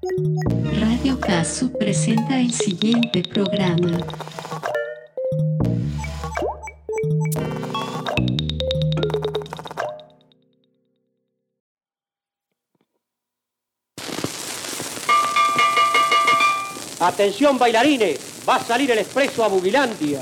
Radio Casu presenta el siguiente programa. Atención bailarines, va a salir el expreso a Bugilandia.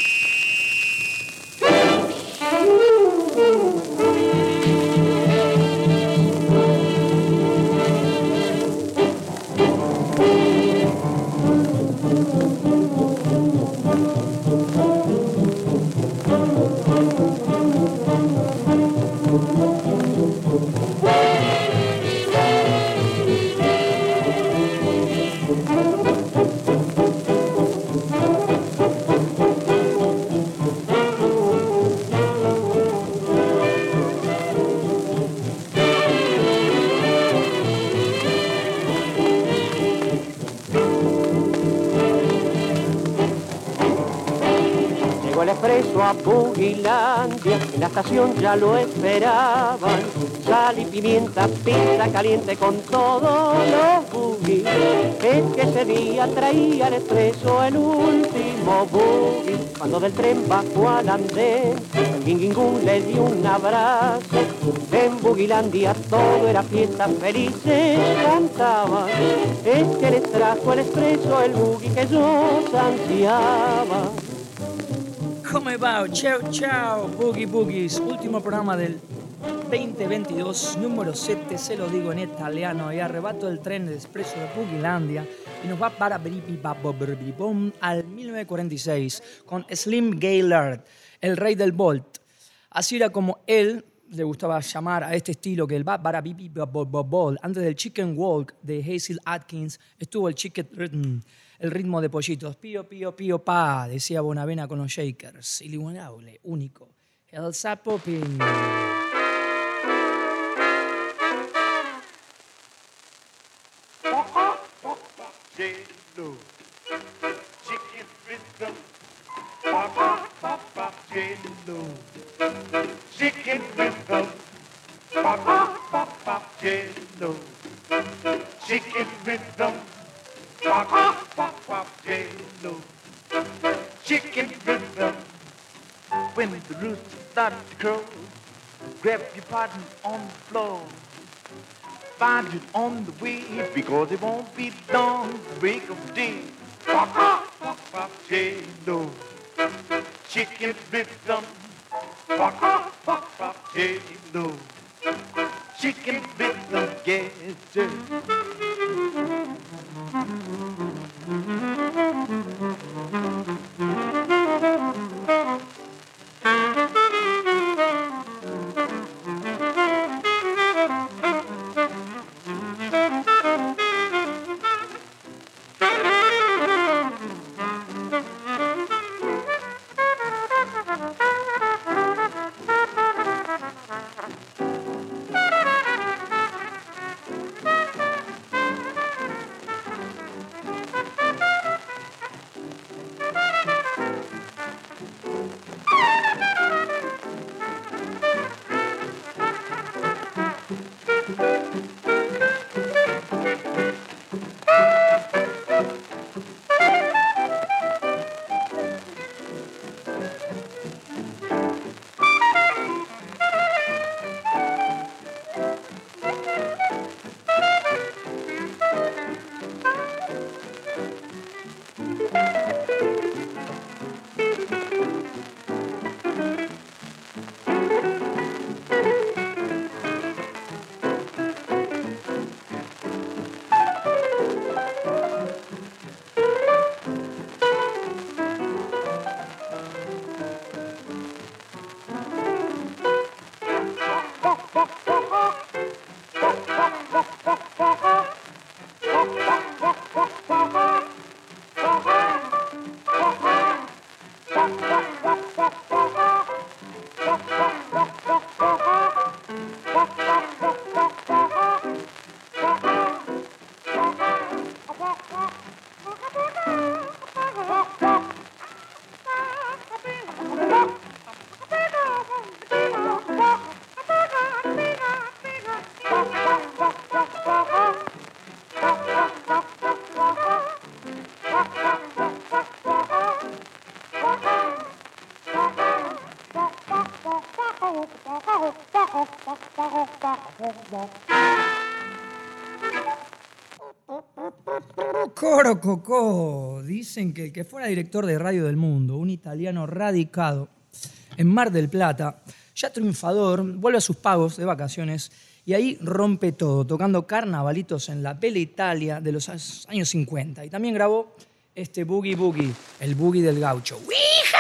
A Bugilandia, en la estación ya lo esperaban. Sal y pimienta, pizza caliente con todos los buggy. Es que ese día traía el expreso el último buggy. Cuando del tren bajó al andén, el guinguingún le dio un abrazo. En Bugilandia todo era fiesta, felices cantaban. Es que les trajo el expreso el buggy que yo ansiaba. Come va? Ciao ciao, Boogie Boogies, último programa del 2022, número 7, se lo digo en italiano, y arrebato el tren de expreso de Bugilandia y nos va para al 1946 con Slim Gaillard, el rey del Bolt. Así era como él le gustaba llamar a este estilo, que el bol. Antes del Chicken Walk de Hazel Atkins estuvo el Chicken Rhythm. El ritmo de pollitos, pío, pío, pío, pa, decía Bonavena con los Shakers. Inigualable, único. El Sapo Pin. Chicken rhythm. Chicken rhythm. Chicken rhythm. Pop, pop, pop, jello. Chicken rhythm. When the rooster starts to crow, grab your partner on the floor. Find it on the way, because it won't be long to break of day. Pop, pop, pop, pop, jello. Chicken rhythm. Pop, pop, pop, pop, jello. Chicken rhythm, yes, sir. Coro Cocó. Dicen que el que fuera director de Radio del Mundo, un italiano radicado en Mar del Plata, ya triunfador, vuelve a sus pagos de vacaciones y ahí rompe todo, tocando carnavalitos en la Bella Italia de los años 50. Y también grabó este Boogie Boogie, el Boogie del Gaucho. ¡Wija!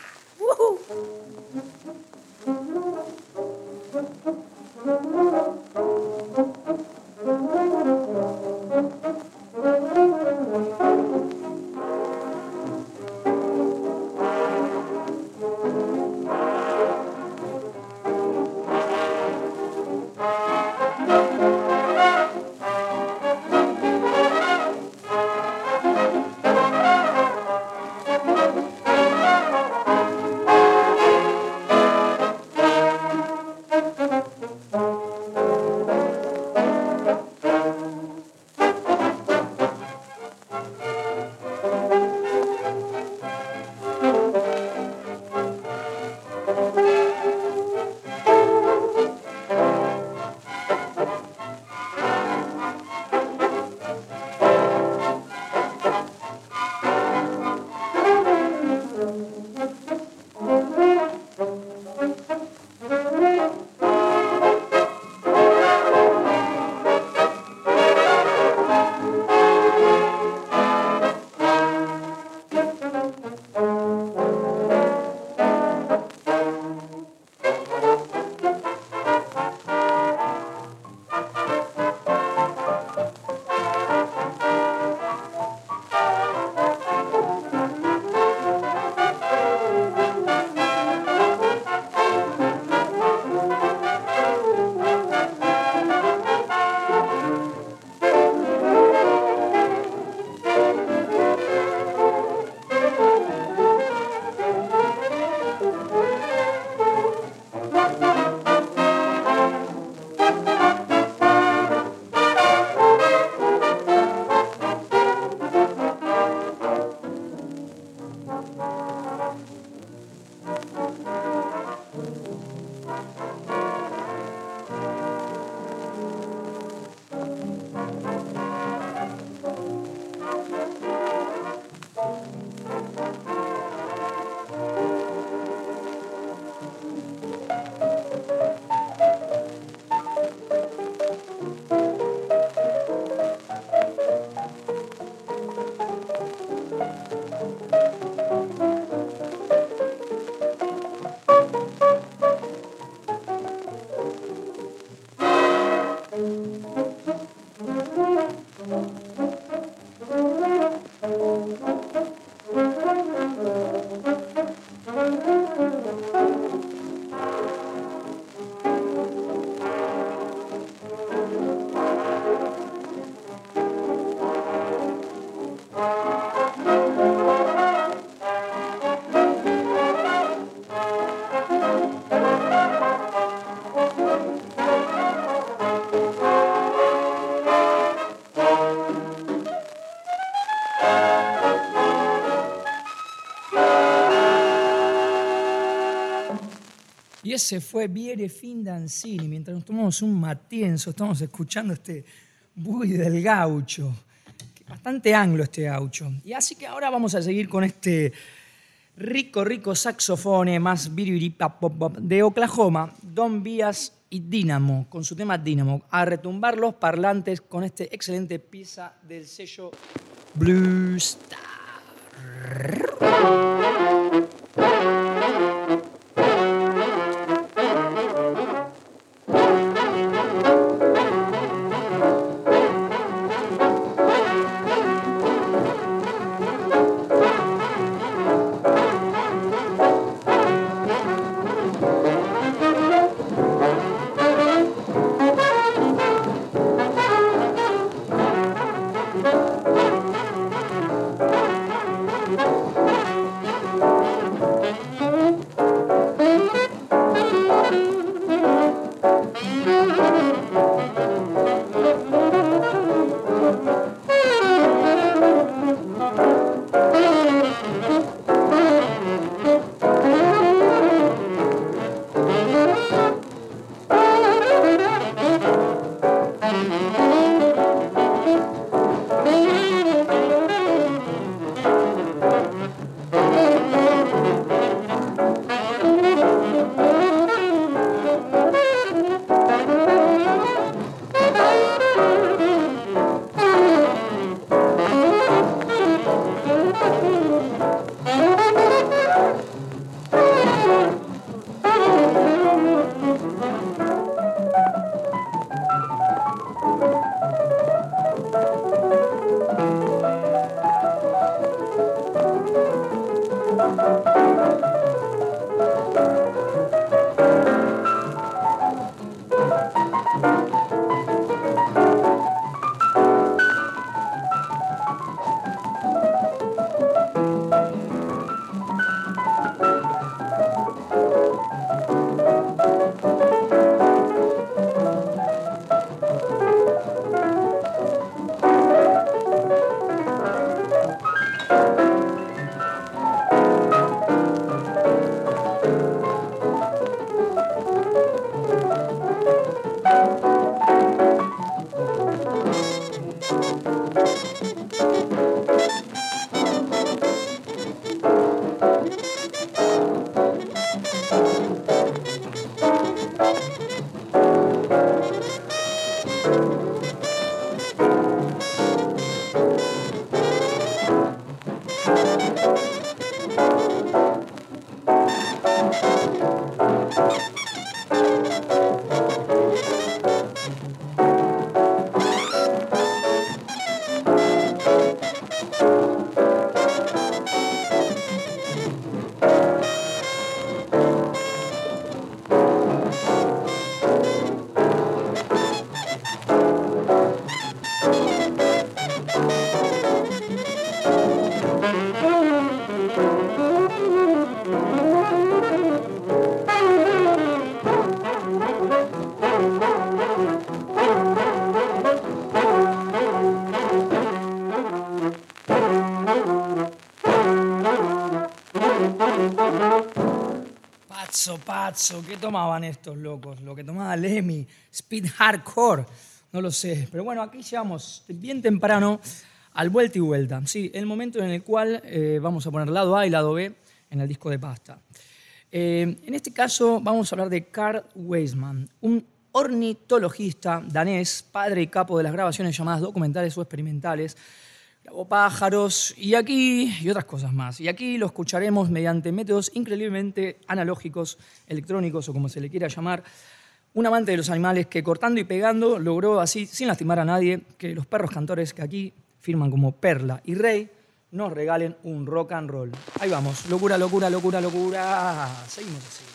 Y ese fue Viere Findanzini. Mientras nos tomamos un matienzo, estamos escuchando este Boogie del Gaucho. Bastante anglo este gaucho. Y así que ahora vamos a seguir con este rico saxofone más biribiripapop de Oklahoma, Don Bias y Dynamo, con su tema Dynamo, a retumbar los parlantes con este excelente pieza del sello Blue Star. Cazzo, ¿qué tomaban estos locos? Lo que tomaba Lemmy, speed hardcore, no lo sé. Pero bueno, aquí llegamos bien temprano al vuelta y vuelta. Sí, el momento en el cual vamos a poner lado A y lado B en el disco de Pasta. En este caso vamos a hablar de Carl Weisman, un ornitologista danés, padre y capo de las grabaciones llamadas documentales o experimentales. Grabó pájaros y otras cosas más. Y aquí lo escucharemos mediante métodos increíblemente analógicos, electrónicos o como se le quiera llamar. Un amante de los animales que cortando y pegando logró así, sin lastimar a nadie, que los perros cantores que aquí firman como Perla y Rey nos regalen un rock and roll. Ahí vamos, locura, locura, locura, locura. Seguimos así.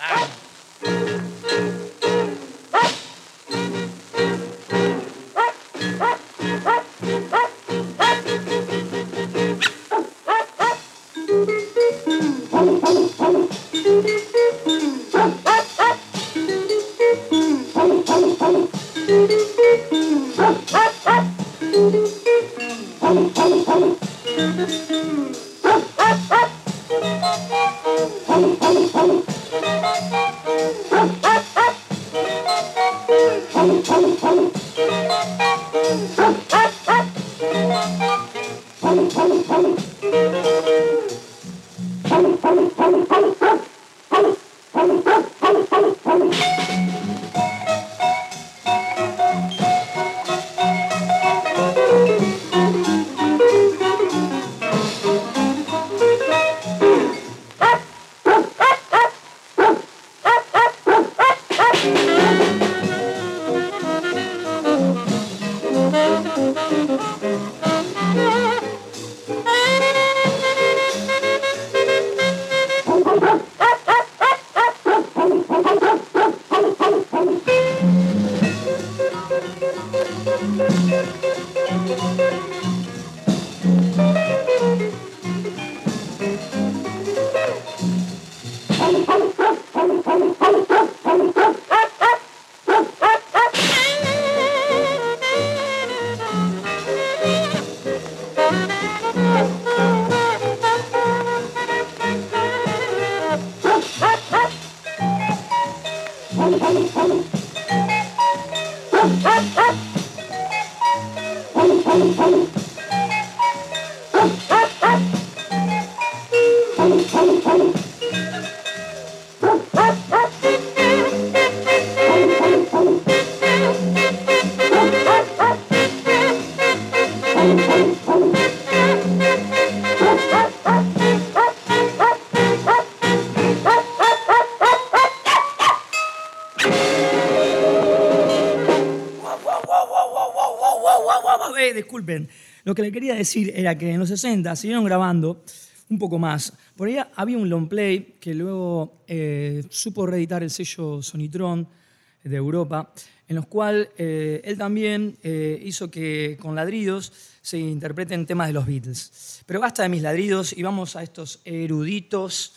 Disculpen, lo que le quería decir era que en los 60 siguieron grabando un poco más. Por ahí había un long play que luego supo reeditar el sello Sonitron de Europa, en los cuales él también hizo que con ladridos se interpreten temas de los Beatles. Pero basta de mis ladridos y vamos a estos eruditos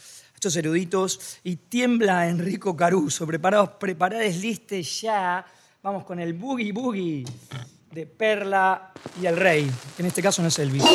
y tiembla Enrico Caruso. Preparados, listes ya. Vamos con el Boogie Boogie de Perla y el Rey, que en este caso no es Elvis.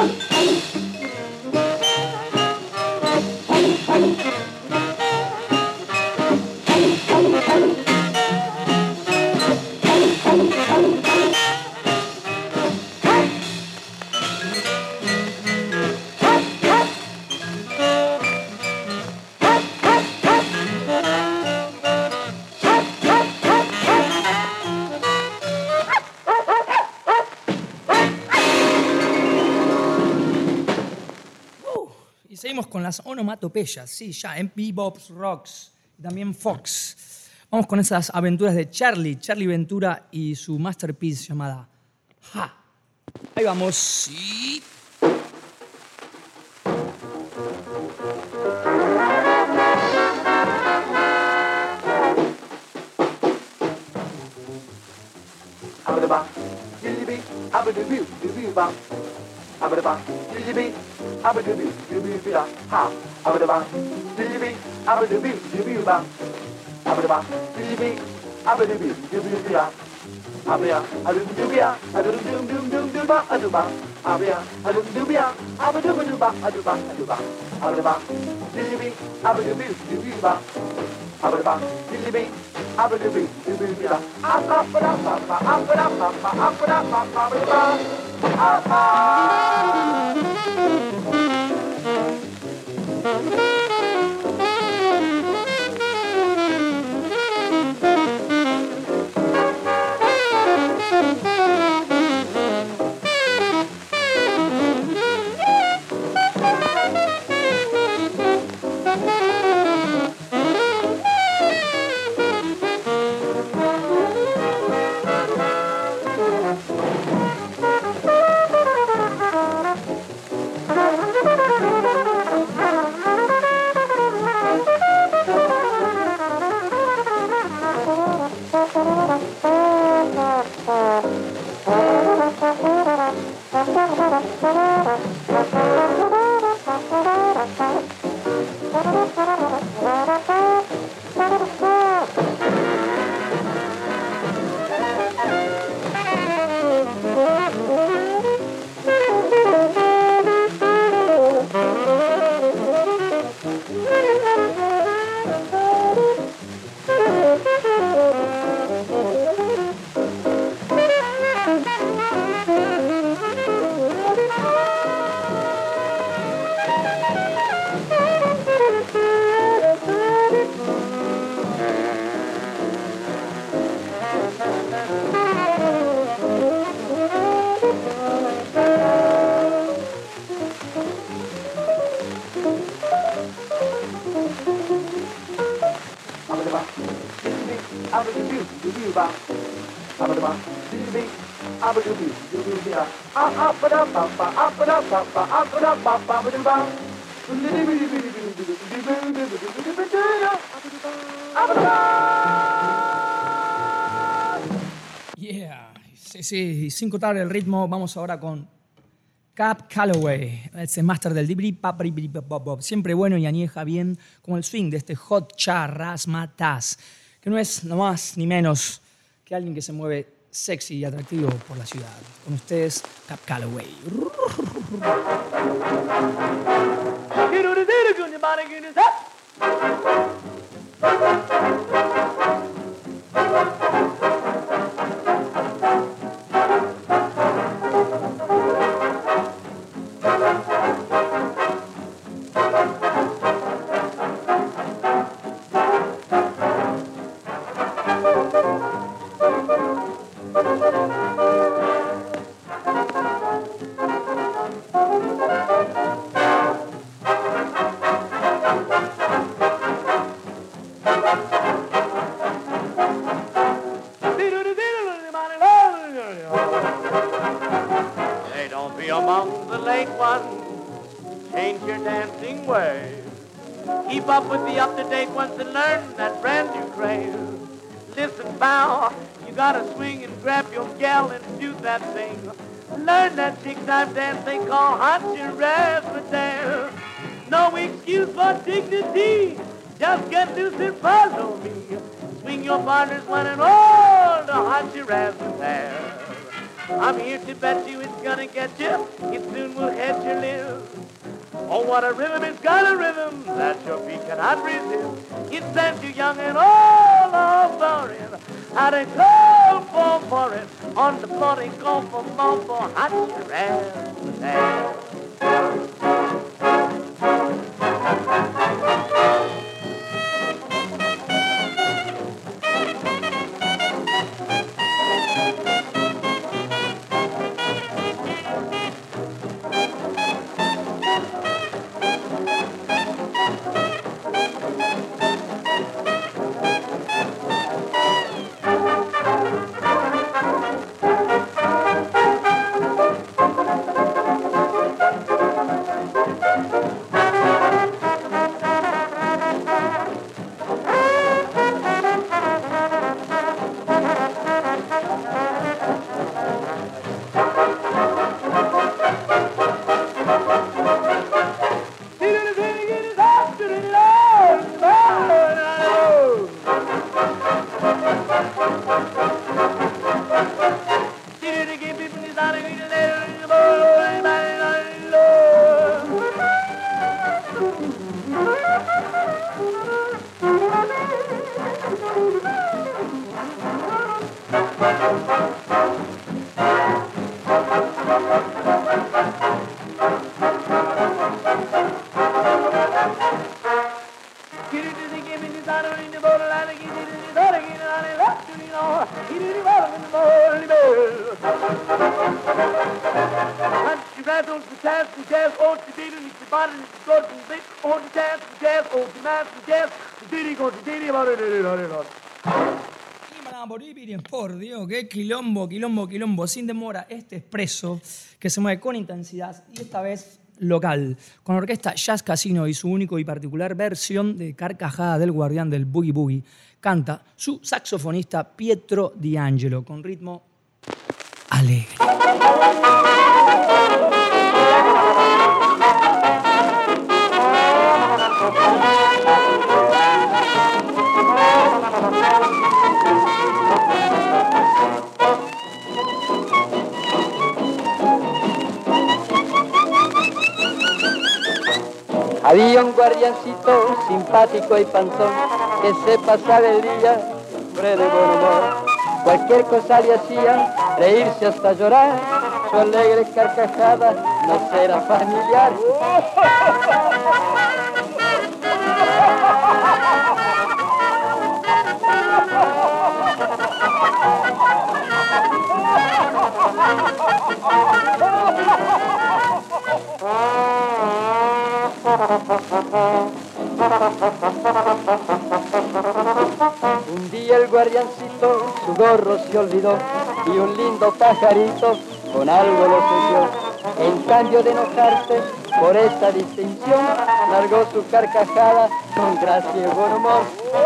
Con las onomatopeyas, sí, ya, en Bebop's Rocks, y también Fox. Vamos con esas aventuras de Charlie Ventura y su masterpiece llamada Ha. Ahí vamos, sí. Ha, abadaba, dilly abadabi, dibuba, abadaba, dilly abadabi, dibuba, abaya, adubia, adubia, aduba, abaya, adubia, abaduba, aduba, abadaba, dilly abadabi, dibuba, abadaba, dilly abadabi, dibuba, Yeah, sí, sin cortar el ritmo, vamos ahora con Cab Calloway, ese máster del dibri-pap-bop, siempre bueno y añeja bien como el swing de este Hot Cha Razzmatazz, que no es no más ni menos que alguien que se mueve sexy y atractivo por la ciudad. Con ustedes, Cab Calloway. Keep up with the up-to-date ones and learn that brand new craze. Listen, bow, you gotta swing and grab your gal and do that thing. Learn that chick-time dance they call hot Shiraz dance. No excuse for dignity, just get loose and follow me. Swing your partners one and all, the hot Shiraz dance. I'm here to bet you it's gonna get you. It soon will head your live. Oh, what a rhythm, it's got a rhythm that your feet cannot resist. It sends you young and all over it. How to go for it. On the floor they go for more for hot your ass. Por Dios, qué quilombo, quilombo, quilombo. Sin demora, este expreso que se mueve con intensidad y esta vez local, con la orquesta Jazz Casino y su único y particular versión de Carcajada del Guardián del Boogie Boogie, canta su saxofonista Pietro D'Angelo con ritmo alegre. Había un guardiancito simpático y panzón que se pasaba el día de buen humor. Cualquier cosa le hacía reírse hasta llorar. Su alegre carcajada no será familiar. Un día el guardiancito su gorro se olvidó y un lindo pajarito con algo lo subió. En cambio de enojarse por esta distinción, largó su carcajada con gracia y buen humor.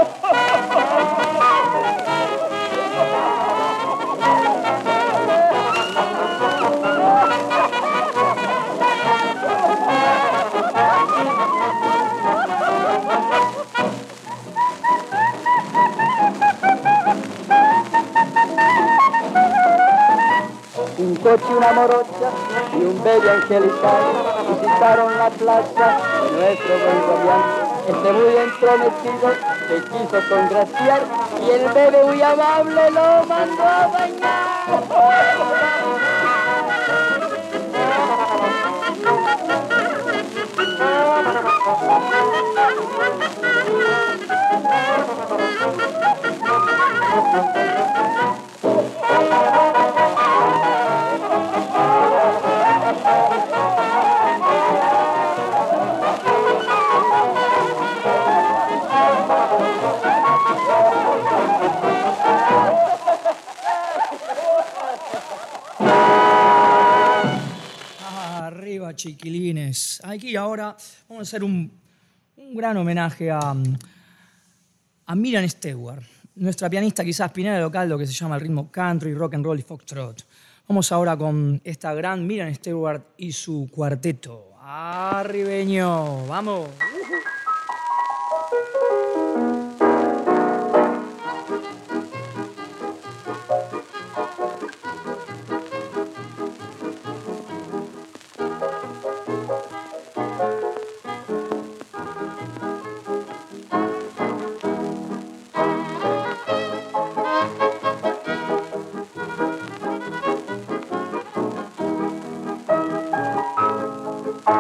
Un coche, una morocha y un bebé angelical visitaron la plaza de nuestro buen guardián. Este muy entrometido se quiso congraciar y el bebé muy amable lo mandó a bañar. Arriba, chiquilines. Aquí ahora vamos a hacer un gran homenaje a Miriam Stewart, nuestra pianista quizás pionera local, lo que se llama el ritmo country, rock and roll y foxtrot. Vamos ahora con esta gran Miriam Stewart y su cuarteto. Arribeño, vamos.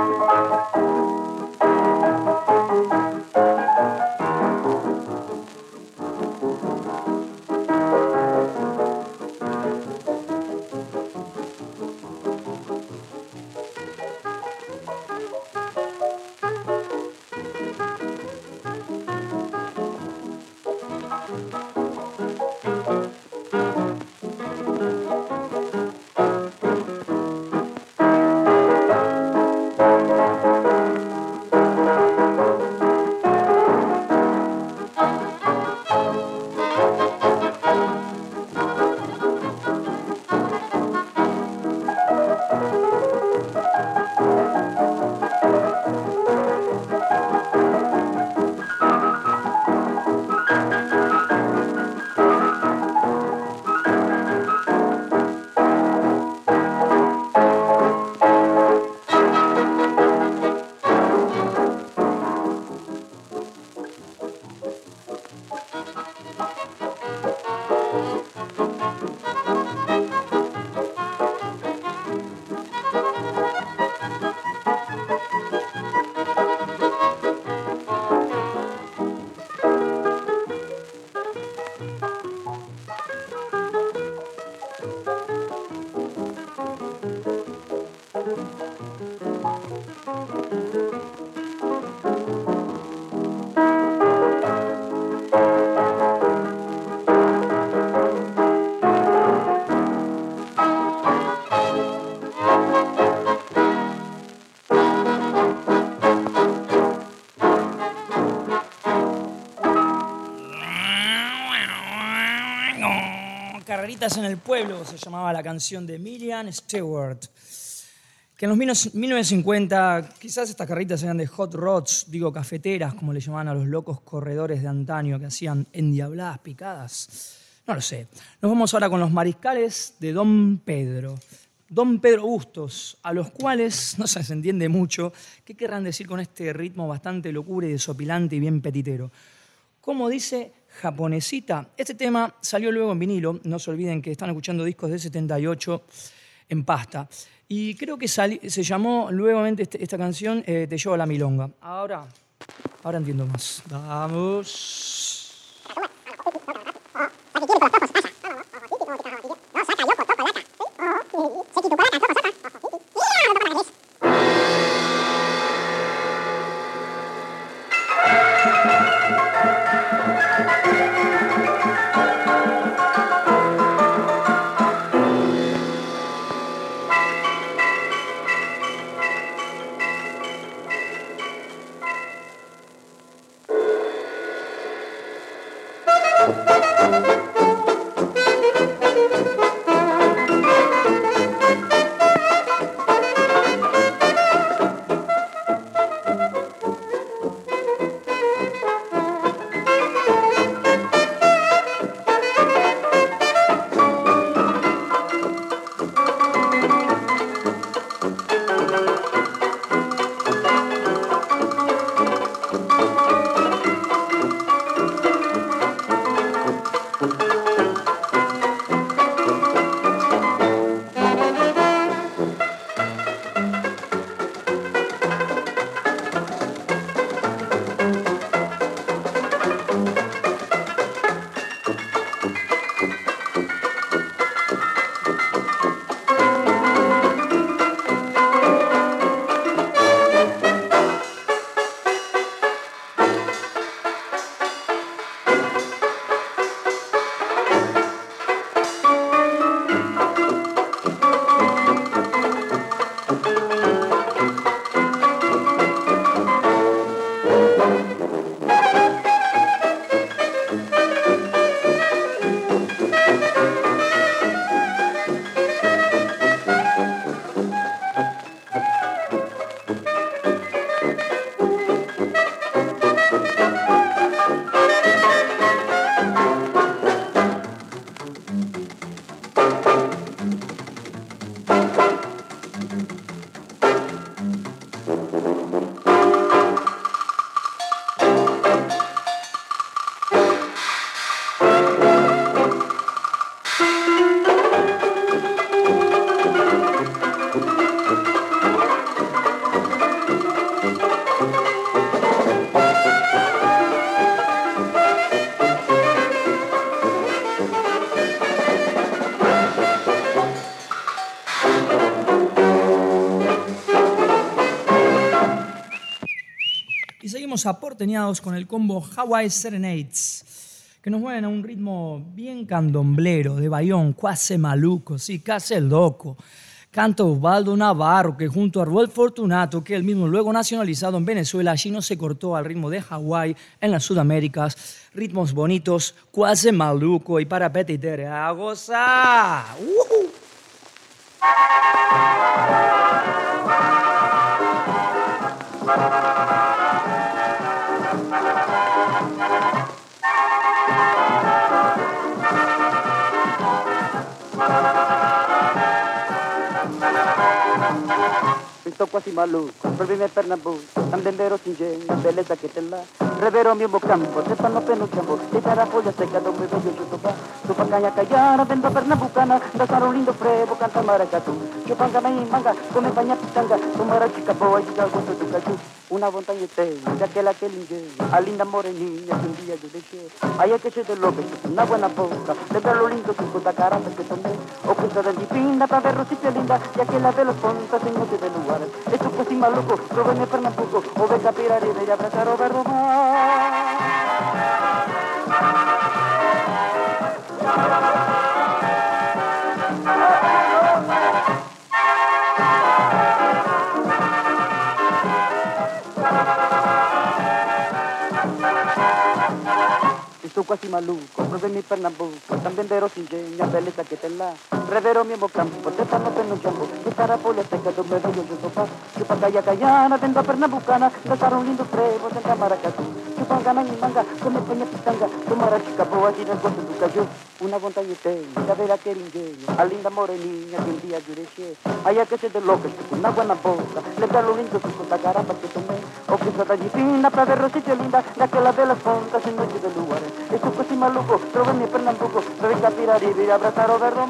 Carreritas en el pueblo se llamaba la canción de Miriam Stewart. Que en los 1950 quizás estas carreritas eran de hot rods, digo cafeteras, como le llamaban a los locos corredores de antaño que hacían endiabladas picadas. No lo sé. Nos vamos ahora con los mariscales de Don Pedro. Don Pedro Bustos, a los cuales no se entiende mucho qué querrán decir con este ritmo bastante locura y desopilante y bien petitero. Como dice Japonesita, este tema salió luego en vinilo, no se olviden que están escuchando discos de 78 en pasta. Y creo que se llamó nuevamente esta canción Te llevo a la milonga. Ahora entiendo más. Vamos. Y seguimos aporteñados con el combo Hawaii Serenades, que nos mueven a un ritmo bien candomblero, de bayón, cuase maluco, sí, casi loco. Canta Osvaldo Navarro, que junto a Roel Fortunato, que él mismo luego nacionalizado en Venezuela, allí no se cortó al ritmo de Hawái en las Sudaméricas. Ritmos bonitos, cuase maluco y para petitere a gozar. Sto quasi maluco, problemi per Nabucco, andembero s'ingegna, bellezza che te l'ha, revero mio bocampo, se fanno peno ciambo, e sarà foglia secca dove vedo giù tu pagaya cayana, vendo per Nabucana, da saro lindo frevo, canta maracatu, io panga mai manga, come bagna pitanga, come racica boa, di gusto tu caju, una montaña te, ya que la que l'ingegna, a linda morenina, que un día yo dejé, allá que se te lobe, una buena boca, de verlo lindo tu puta cara, perché tomé, o questa del dipinda, per averlo sitio linda, ya que la ve los pontas en noche de lugar. Esto così maluco, trovami per Nabucco, ove capire a ridere, abbracciare Roberto Sto quasi maluco, problemi per Nabucco, también vero s'ingegna, bellezza che te l'ha, revero mio bocampo, te fanno per un ciampo, che sarà foglia secca dove vedo giù sopra, chupacaya cayana, vendo per Nabucana, da sarà un lindo frevo, senza maracatu, chupangana y manga, come pagna pitanga, come rachica boa, di nel gusto tu caju, una montaña te, ya verá que l'ingegno, a linda morenina, que un día yo dejé, allá que se te loque, una buena boca, le bello lindo tu puta cara, perché tomé, o che sta di fina, per averlo sitio linda, ya que la ve las pontas en noche de lugar. Esto così maluco, trovami per Nabucco, dove capire a ridere, abbracciare Roberto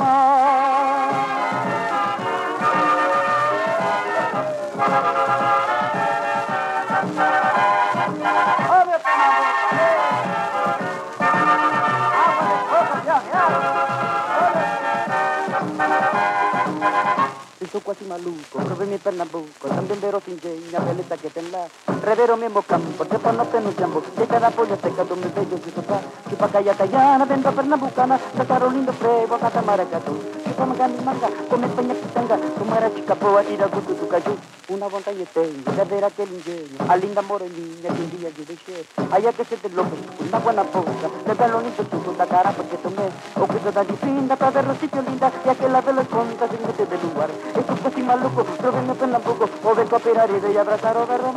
Sto quasi maluco, problemi per Nabucco, también vero s'ingegna, bellezza che te l'ha, revero mio bocampo, te fanno peno ciambo, che sarà foglia secca dove vedo giù sopra, chupacaya cayana, vendo per Nabucana, da caro lindo frevo, canta maracatu, chupamagani manga, come pagna pitanga, come rachica boa, di dal gusto tu caju, una montaña tengo, ya verá que l'ingegno, a linda morenina, que un día yo dejé, allá que se te loque, una buena boca, le bello lindo tu puta cara, perché tomé, o questo da di finta, per averlo sitio linda, ya que la ve los contas en noche de lugar. Esto così maluco, trovami per Nabucco, ove capire a ridere, abbracciare Roberto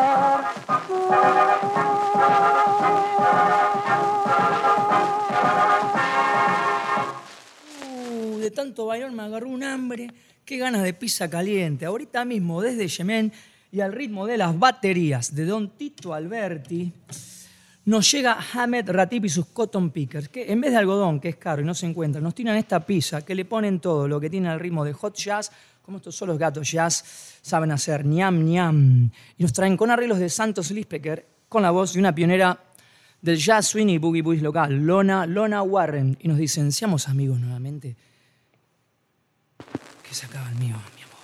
De tanto bailar me agarró un hambre, qué ganas de pizza caliente. Ahorita mismo desde Yemen y al ritmo de las baterías de Don Tito Alberti, nos llega Hamed Ratib y sus Cotton Pickers, que en vez de algodón, que es caro y no se encuentra, nos tiran esta pizza que le ponen todo lo que tiene el ritmo de hot jazz, como estos solos gatos jazz saben hacer, ñam, ñam. Y nos traen con arreglos de Santos Lispecker, con la voz de una pionera del jazz swing y boogie boogie local, Lona Warren. Y nos dicen, seamos amigos nuevamente, que se acaba el mío, mi amor.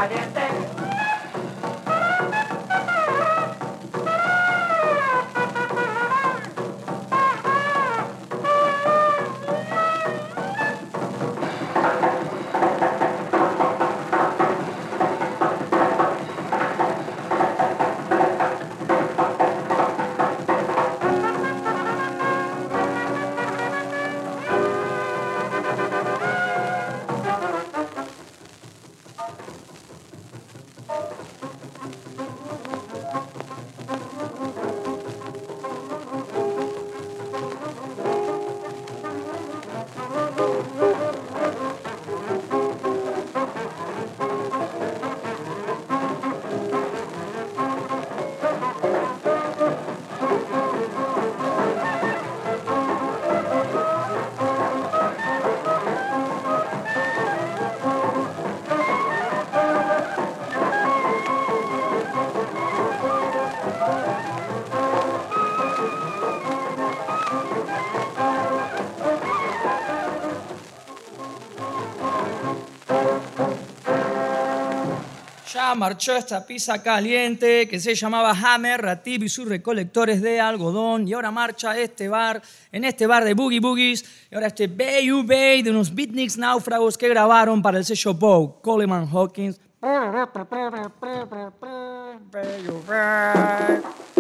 caliente. Marchó esta pizza caliente que se llamaba Hammer, Ratib y sus recolectores de algodón. Y ahora marcha en este bar de Boogie Boogies. Y ahora este Bayou Bay de unos beatniks náufragos que grabaron para el sello Bow, Coleman Hawkins. Bayou Bay.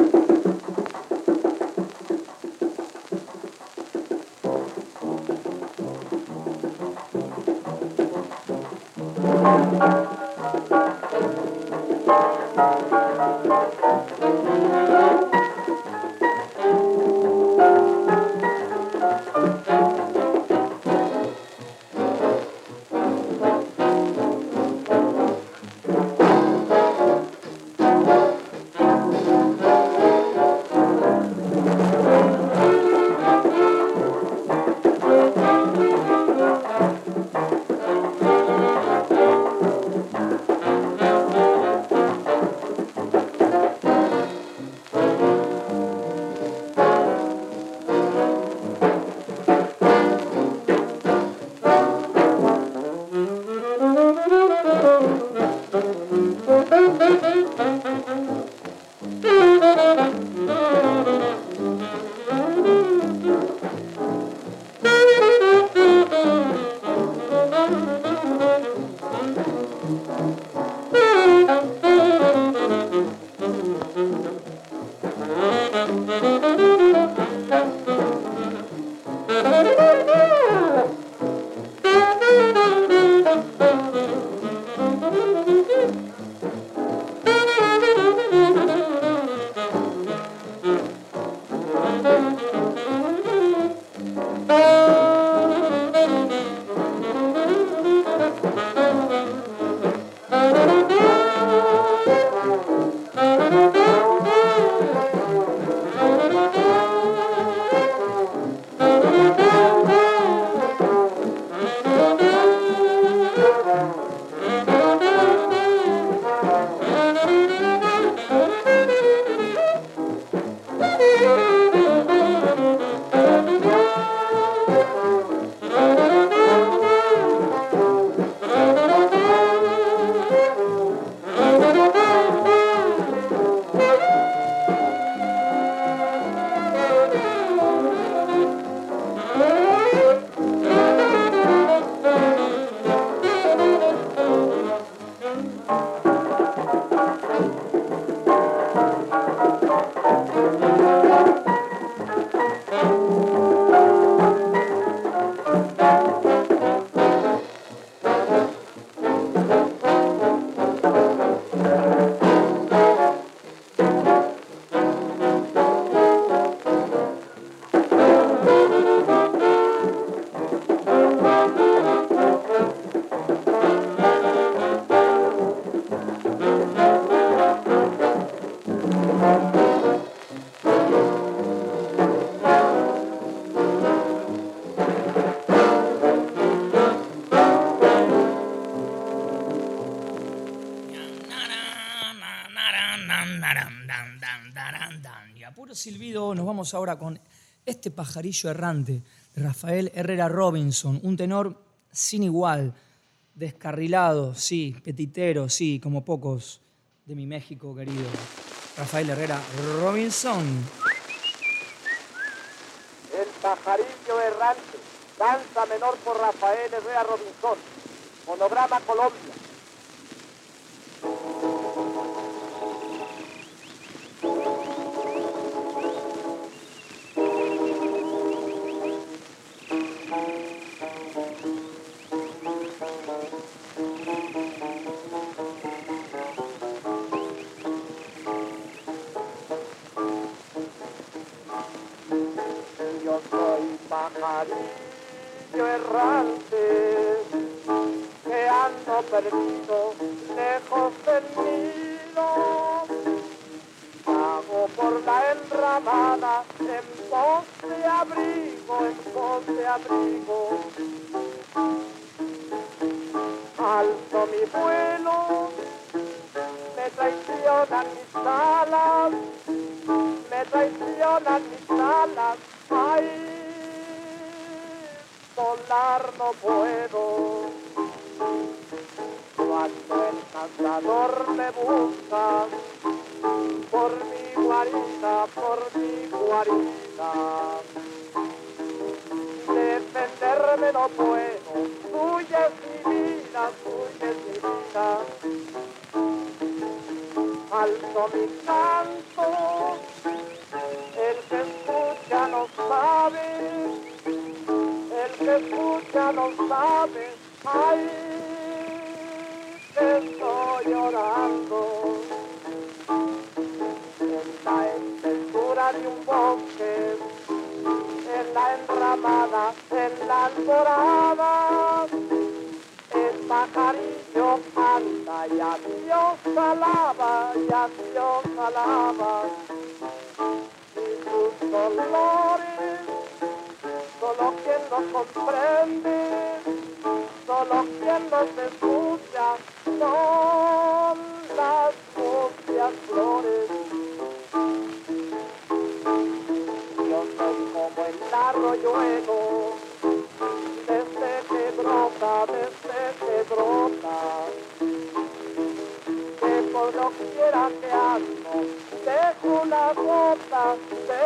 Y a puro silbido nos vamos ahora con este pajarillo errante de Rafael Herrera Robinson, un tenor sin igual. descarrilado, sí, petitero, sí, como pocos de mi México querido. Rafael Herrera Robinson. El pajarillo errante, danza menor por Rafael Herrera Robinson, Monograma Colombia. Yo soy pajarillo errante, que ando perdido lejos del nido. Vago por la enramada en pos de abrigo, en pos de abrigo. Alzo mi vuelo, me traicionan mis alas, me traicionan mis alas. Ay, volar no puedo. Cuando el cazador me busca, por mi guarida, defenderme no puedo. Suya es mi vida, suya es mi vida. Alzo mi canto, el que escucha no sabe, el que escucha no sabe. Ay, que estoy llorando en la espesura de un bosque, en la enramada, en la alborada. El pajarillo canta y a Dios alaba, y a Dios alaba. Y sus dolores, solo quien los comprende, solo quien los escucha, son las mustias flores. Yo soy como el arroyuelo, desde que brota, que por lo quiera que ando, dejo una gota,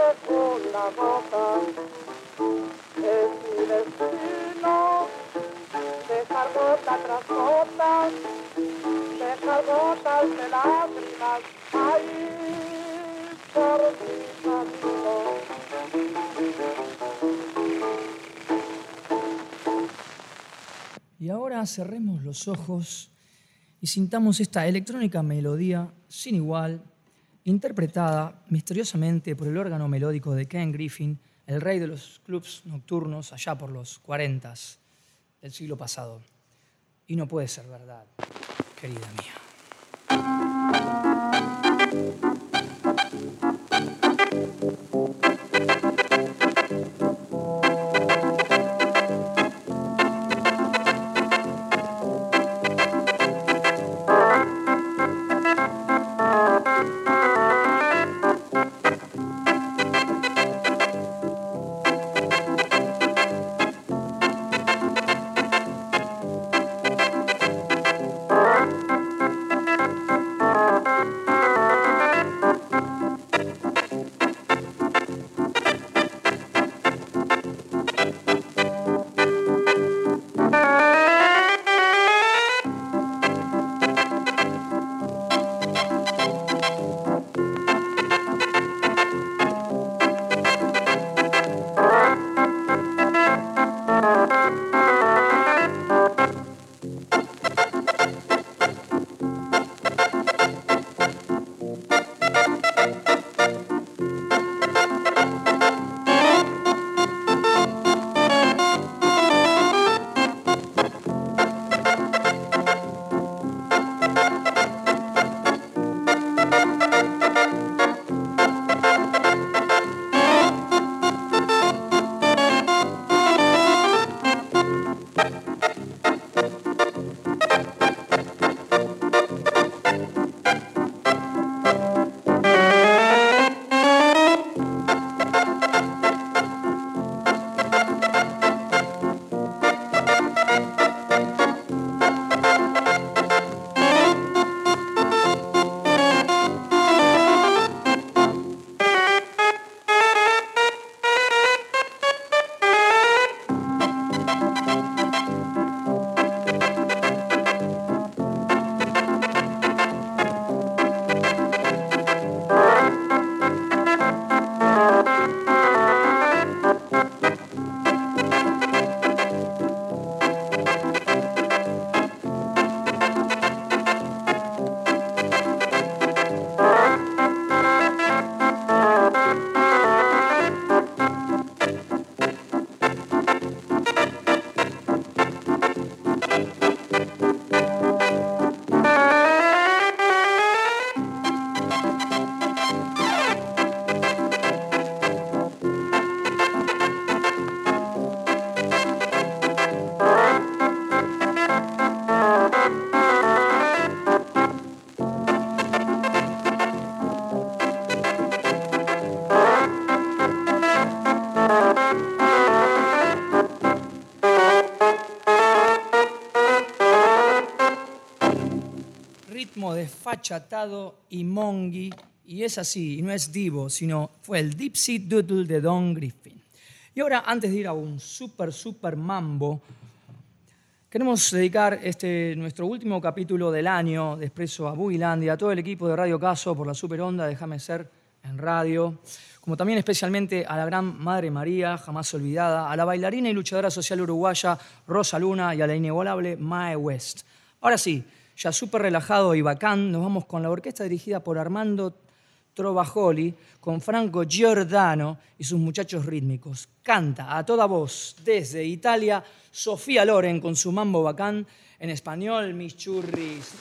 es mi destino, dejar gota tras gota, dejar gotas de lágrimas, ahí por mi camino. Y ahora cerremos los ojos y sintamos esta electrónica melodía sin igual, interpretada misteriosamente por el órgano melódico de Ken Griffin, el rey de los clubs nocturnos allá por los 40s del siglo pasado. Y no puede ser verdad, querida mía. ritmo desfachatado y mongi, y es así, y no es divo, sino fue el Dipsy Doodle de Don Griffin. Y ahora, antes de ir a un super mambo, queremos dedicar nuestro último capítulo del año de Expreso a Bugilandia, a todo el equipo de Radio Caso por la super onda, déjame ser en radio, como también especialmente a la gran Madre María, jamás olvidada, a la bailarina y luchadora social uruguaya Rosa Luna y a la inigualable Mae West. Ahora sí, ya súper relajado y bacán, nos vamos con la orquesta dirigida por Armando Trovajoli, con Franco Giordano y sus muchachos rítmicos. Canta a toda voz desde Italia Sofía Loren con su mambo bacán, en español mis churris.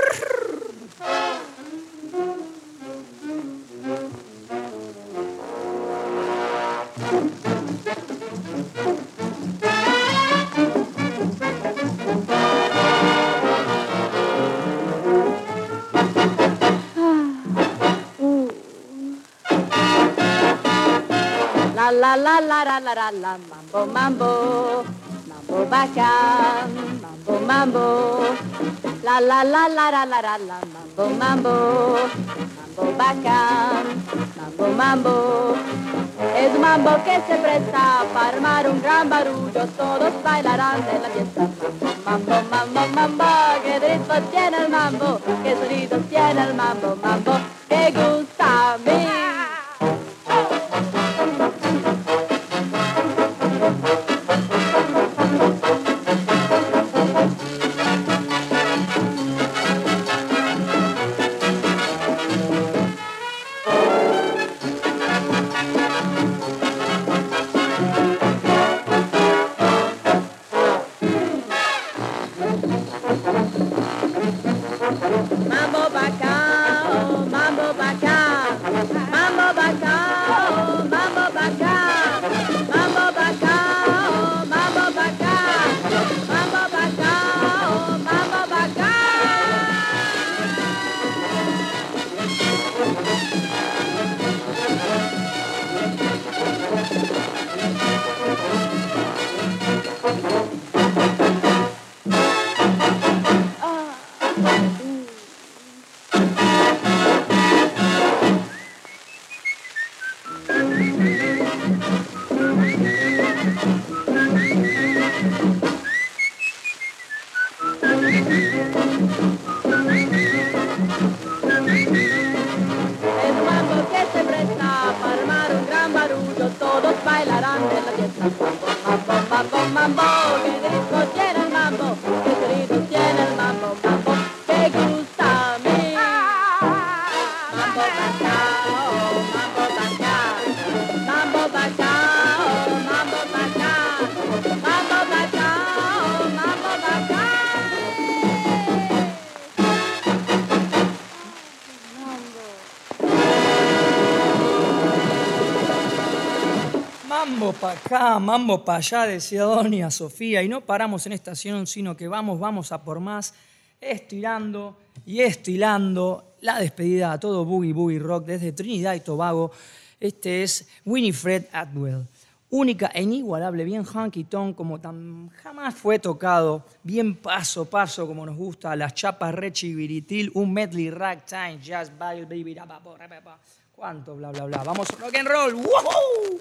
La la la la la la la, mambo mambo, mambo bacán, mambo mambo. La la la la la la la la, mambo mambo, mambo bacán, mambo mambo. Es un mambo que se presta para armar un gran barullo, todos bailarán de la fiesta. Mambo, mambo, mambo, qué ritmo tiene el mambo, qué sonido tiene el mambo, mambo, que gusta a mí. Mambo pa' acá, mambo pa' allá, decía doña Sofía, y no paramos en estación, sino que vamos a por más, estirando y estilando la despedida a todo Boogie Boogie Rock desde Trinidad y Tobago. Este es Winifred Atwell, única e inigualable, bien honky-tonk como jamás fue tocado, bien paso a paso como nos gusta, las chapas rechiviritil, un medley ragtime, jazz, baby, cuánto bla bla bla. Vamos rock and roll. ¡Woohoo!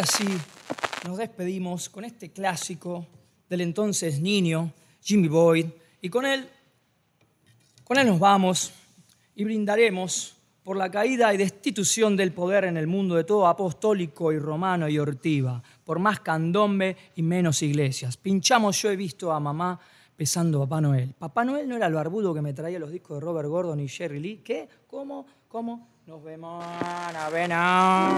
ahora sí, nos despedimos con este clásico del entonces niño Jimmy Boyd, y con él nos vamos y brindaremos por la caída y destitución del poder en el mundo de todo apostólico y romano y ortiva, por más candombe y menos iglesias. Pinchamos Yo he visto a mamá besando a Papá Noel. Papá Noel no era el barbudo que me traía los discos de Robert Gordon y Jerry Lee. ¿Qué? ¿Cómo? Nos vemos, novena.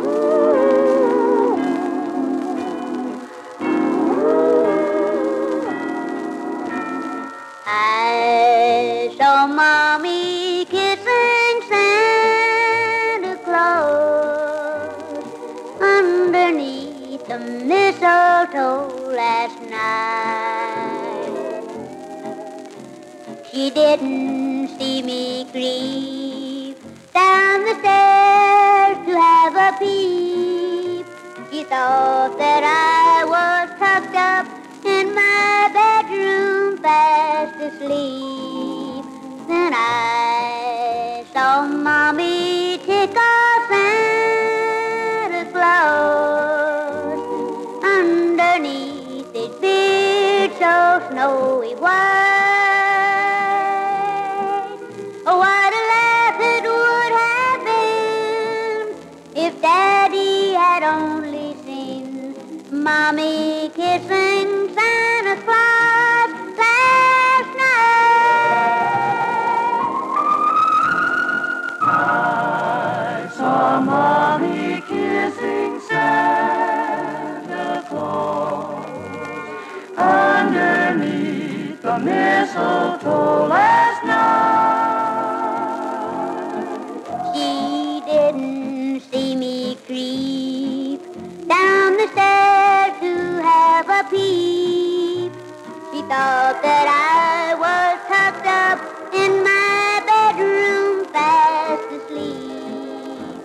I saw Mommy kissing Santa Claus underneath the mistletoe last night. She didn't see me creep down the stairs to have a peep. She thought that I was tucked up in my bedroom fast asleep. Then I saw Mommy tickle Santa Claus underneath his beard so snowy white. Oh, what a laugh it would have been if Daddy had only seen Mommy kissing Santa Claus last night. I saw Mommy kissing Santa Claus underneath the mistletoe last night. She didn't see me creep down the stairs to have a peep. She thought that I was tucked up in my bedroom fast asleep.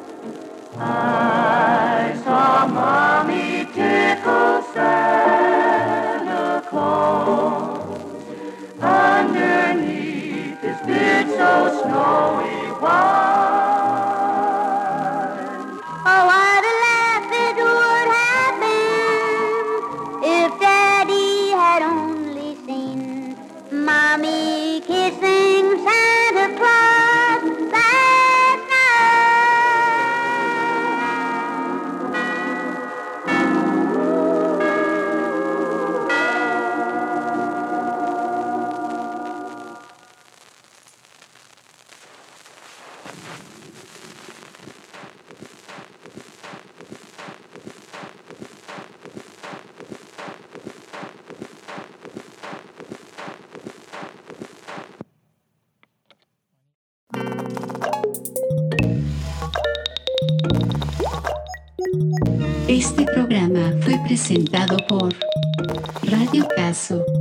I saw Mommy tickle Santa Claus underneath his beard so snowy white. Oh, what a laugh it would have been if Daddy had only seen Mommy kissing Santa Claus last Este programa fue presentado por Radio Caso.